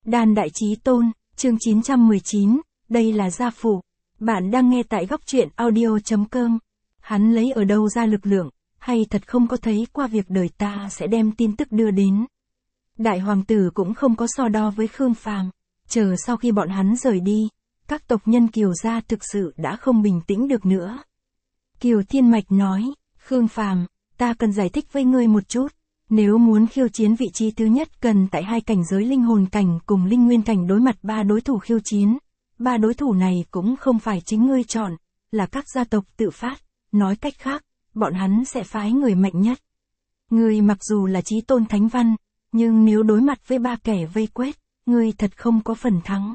Đan Đại Chí Tôn, chương 919, đây là gia phụ. Bạn đang nghe tại góc truyện audio.com. Hắn lấy ở đâu ra lực lượng, hay thật không có thấy qua việc đời ta sẽ đem tin tức đưa đến. Đại hoàng tử cũng không có so đo với Khương Phàm, chờ sau khi bọn hắn rời đi, các tộc nhân Kiều gia thực sự đã không bình tĩnh được nữa. Kiều Thiên Mạch nói, Khương Phàm, ta cần giải thích với ngươi một chút. Nếu muốn khiêu chiến vị trí thứ nhất cần tại hai cảnh giới linh hồn cảnh cùng linh nguyên cảnh đối mặt ba đối thủ khiêu chiến. Ba đối thủ này cũng không phải chính ngươi chọn, là các gia tộc tự phát, nói cách khác, bọn hắn sẽ phái người mạnh nhất. Ngươi mặc dù là chí tôn thánh văn, nhưng nếu đối mặt với ba kẻ vây quét, ngươi thật không có phần thắng.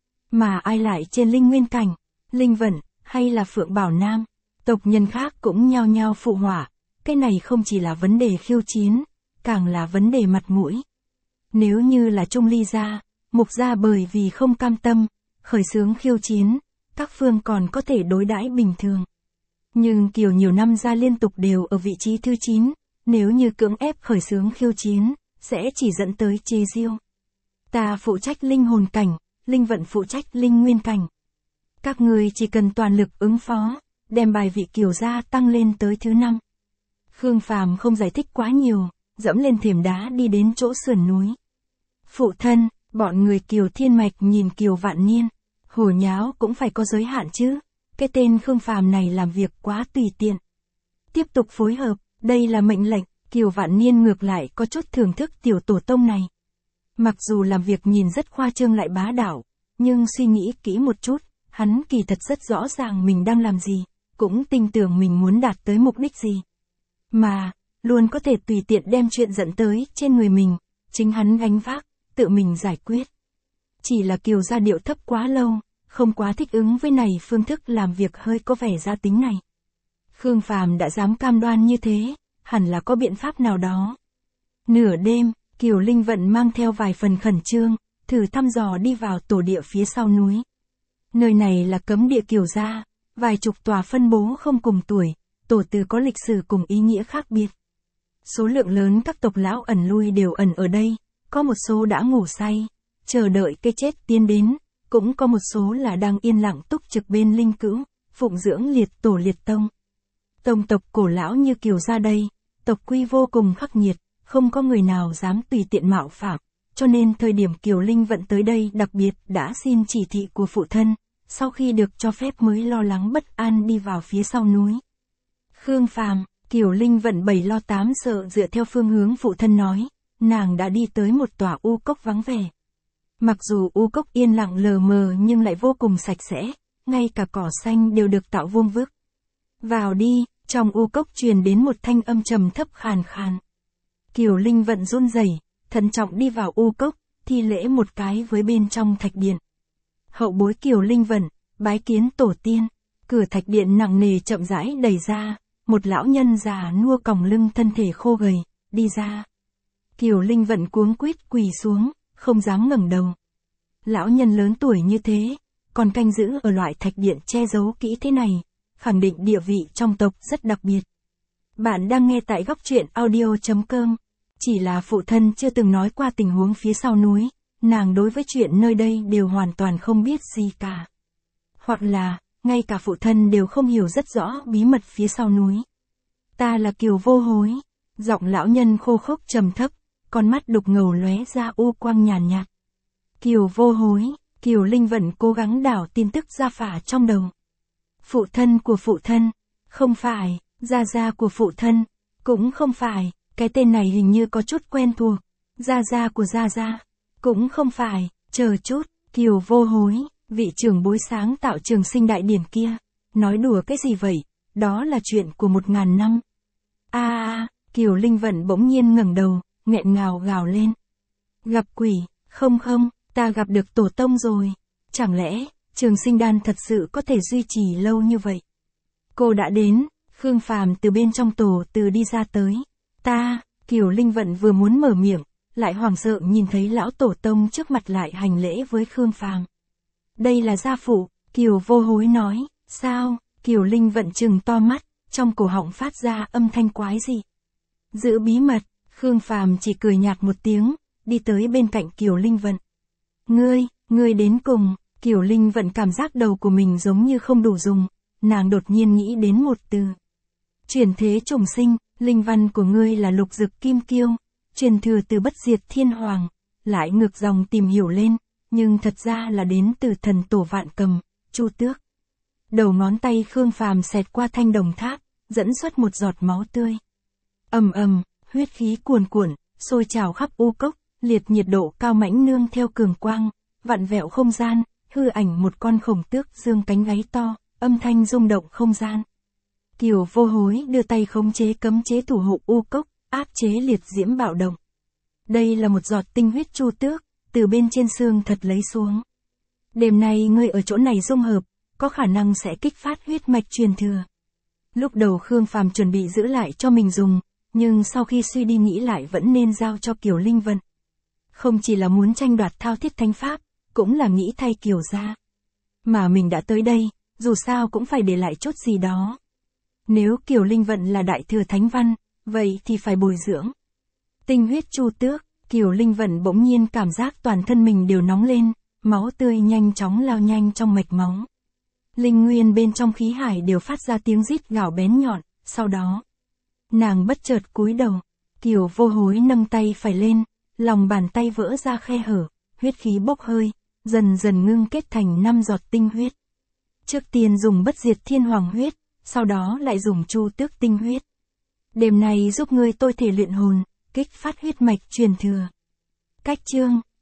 Mà ai lại trên linh nguyên cảnh, linh vận, hay là Phượng Bảo Nam, tộc nhân khác cũng nhao nhao phụ họa, cái này không chỉ là vấn đề khiêu chiến, càng là vấn đề mặt mũi. Nếu như là Trung Ly gia, Mục gia bởi vì không cam tâm, khởi xướng khiêu chiến, các phương còn có thể đối đãi bình thường. Nhưng Kiều nhiều năm gia liên tục đều ở vị trí thứ 9, nếu như cưỡng ép khởi xướng khiêu chiến, sẽ chỉ dẫn tới chê diêu. Ta phụ trách linh hồn cảnh, linh vận phụ trách linh nguyên cảnh. Các người chỉ cần toàn lực ứng phó, đem bài vị Kiều gia tăng lên tới thứ 5. Khương Phàm không giải thích quá nhiều, dẫm lên thềm đá đi đến chỗ sườn núi. Phụ thân, bọn người Kiều Thiên Mạch nhìn Kiều Vạn Niên, hồ nháo cũng phải có giới hạn chứ, cái tên Khương Phàm này làm việc quá tùy tiện. Tiếp tục phối hợp, đây là mệnh lệnh, Kiều Vạn Niên ngược lại có chút thưởng thức tiểu tổ tông này. Mặc dù làm việc nhìn rất khoa trương lại bá đạo, nhưng suy nghĩ kỹ một chút, hắn kỳ thật rất rõ ràng mình đang làm gì, cũng tin tưởng mình muốn đạt tới mục đích gì. Mà, luôn có thể tùy tiện đem chuyện dẫn tới trên người mình, chính hắn gánh vác, tự mình giải quyết. Chỉ là Kiều gia điệu thấp quá lâu, không quá thích ứng với này phương thức làm việc hơi có vẻ gia tính này. Khương Phàm đã dám cam đoan như thế, hẳn là có biện pháp nào đó. Nửa đêm, Kiều Linh Vận mang theo vài phần khẩn trương, thử thăm dò đi vào tổ địa phía sau núi. Nơi này là cấm địa Kiều gia, vài chục tòa phân bố không cùng tuổi, tổ từ có lịch sử cùng ý nghĩa khác biệt. Số lượng lớn các tộc lão ẩn lui đều ẩn ở đây, có một số đã ngủ say, chờ đợi cái chết tiến đến, cũng có một số là đang yên lặng túc trực bên linh cữu, phụng dưỡng liệt tổ liệt tông. Tông tộc cổ lão như Kiều gia đây, tộc quy vô cùng khắc nghiệt, không có người nào dám tùy tiện mạo phạm, cho nên thời điểm Kiều Linh Vận tới đây đặc biệt đã xin chỉ thị của phụ thân, sau khi được cho phép mới lo lắng bất an đi vào phía sau núi. Khương Phàm, Kiều Linh Vận 7 lo 8 sợ dựa theo phương hướng phụ thân nói, nàng đã đi tới một tòa u cốc vắng vẻ. Mặc dù u cốc yên lặng lờ mờ nhưng lại vô cùng sạch sẽ, ngay cả cỏ xanh đều được tạo vuông vức. Vào đi, trong u cốc truyền đến một thanh âm trầm thấp khàn khàn. Kiều Linh Vận run rẩy, thận trọng đi vào u cốc, thi lễ một cái với bên trong thạch điện. Hậu bối Kiều Linh Vận, bái kiến tổ tiên, cửa thạch điện nặng nề chậm rãi đẩy ra. Một lão nhân già nua còng lưng thân thể khô gầy, đi ra. Kiều Linh Vận cuống quýt quỳ xuống, không dám ngẩng đầu. Lão nhân lớn tuổi như thế, còn canh giữ ở loại thạch điện che giấu kỹ thế này, khẳng định địa vị trong tộc rất đặc biệt. Bạn đang nghe tại góc truyện audio.com. Chỉ là phụ thân chưa từng nói qua tình huống phía sau núi, nàng đối với chuyện nơi đây đều hoàn toàn không biết gì cả. Hoặc là, ngay cả phụ thân đều không hiểu rất rõ bí mật phía sau núi. Ta là Kiều Vô Hối, giọng lão nhân khô khốc trầm thấp, con mắt đục ngầu lóe ra u quang nhàn nhạt. Kiều Vô Hối, Kiều Linh Vận cố gắng đảo tin tức ra phả trong đầu. Phụ thân của phụ thân, không phải, gia gia của phụ thân, cũng không phải, cái tên này hình như có chút quen thuộc, gia gia của gia gia, cũng không phải, chờ chút, Kiều Vô Hối. Vị trưởng bối sáng tạo trường sinh đại điển kia, nói đùa cái gì vậy, đó là chuyện của 1000 năm. Kiều Linh Vận bỗng nhiên ngẩng đầu, nghẹn ngào gào lên. Gặp quỷ, không, ta gặp được tổ tông rồi, chẳng lẽ, trường sinh đan thật sự có thể duy trì lâu như vậy. Cô đã đến, Khương Phàm từ bên trong tổ từ đi ra tới. Kiều Linh Vận vừa muốn mở miệng, lại hoảng sợ nhìn thấy lão tổ tông trước mặt lại hành lễ với Khương Phàm. Đây là gia phụ, Kiều Vô Hối nói, sao, Kiều Linh Vận trừng to mắt, trong cổ họng phát ra âm thanh quái dị. Giữ bí mật, Khương Phàm chỉ cười nhạt một tiếng, đi tới bên cạnh Kiều Linh Vận. Ngươi đến cùng, Kiều Linh Vận cảm giác đầu của mình giống như không đủ dùng, nàng đột nhiên nghĩ đến một từ. Chuyển thế trùng sinh, linh văn của ngươi là lục dực kim kiêu, truyền thừa từ bất diệt thiên hoàng, lại ngược dòng tìm hiểu lên, nhưng thật ra là đến từ thần tổ vạn cầm, Chu Tước. Đầu ngón tay Khương Phàm xẹt qua thanh đồng tháp, dẫn xuất một giọt máu tươi. Ầm ầm, huyết khí cuồn cuộn, sôi trào khắp u cốc, liệt nhiệt độ cao mãnh nương theo cường quang, vặn vẹo không gian, hư ảnh một con khổng tước dương cánh gáy to, âm thanh rung động không gian. Kiều Vô Hối đưa tay khống chế cấm chế thủ hộ u cốc, áp chế liệt diễm bạo động. Đây là một giọt tinh huyết Chu Tước, từ bên trên xương thật lấy xuống. Đêm nay ngươi ở chỗ này dung hợp, có khả năng sẽ kích phát huyết mạch truyền thừa. Lúc đầu Khương Phàm chuẩn bị giữ lại cho mình dùng, nhưng sau khi suy đi nghĩ lại vẫn nên giao cho Kiều Linh Vận. Không chỉ là muốn tranh đoạt thao thiết thánh pháp, cũng là nghĩ thay Kiều gia. Mà mình đã tới đây, dù sao cũng phải để lại chút gì đó. Nếu Kiều Linh Vận là đại thừa thánh văn, vậy thì phải bồi dưỡng. Tinh huyết Chu Tước, Kiều Linh Vận bỗng nhiên cảm giác toàn thân mình đều nóng lên, máu tươi nhanh chóng lao nhanh trong mạch máu. Linh nguyên bên trong khí hải đều phát ra tiếng rít gào bén nhọn, sau đó. Nàng bất chợt cúi đầu, Kiều Vô Hối nâng tay phải lên, lòng bàn tay vỡ ra khe hở, huyết khí bốc hơi, dần dần ngưng kết thành 5 giọt tinh huyết. Trước tiên dùng bất diệt thiên hoàng huyết, sau đó lại dùng Chu Tước tinh huyết. Đêm nay giúp ngươi tôi thể luyện hồn, kích phát huyết mạch truyền thừa. Cách chương,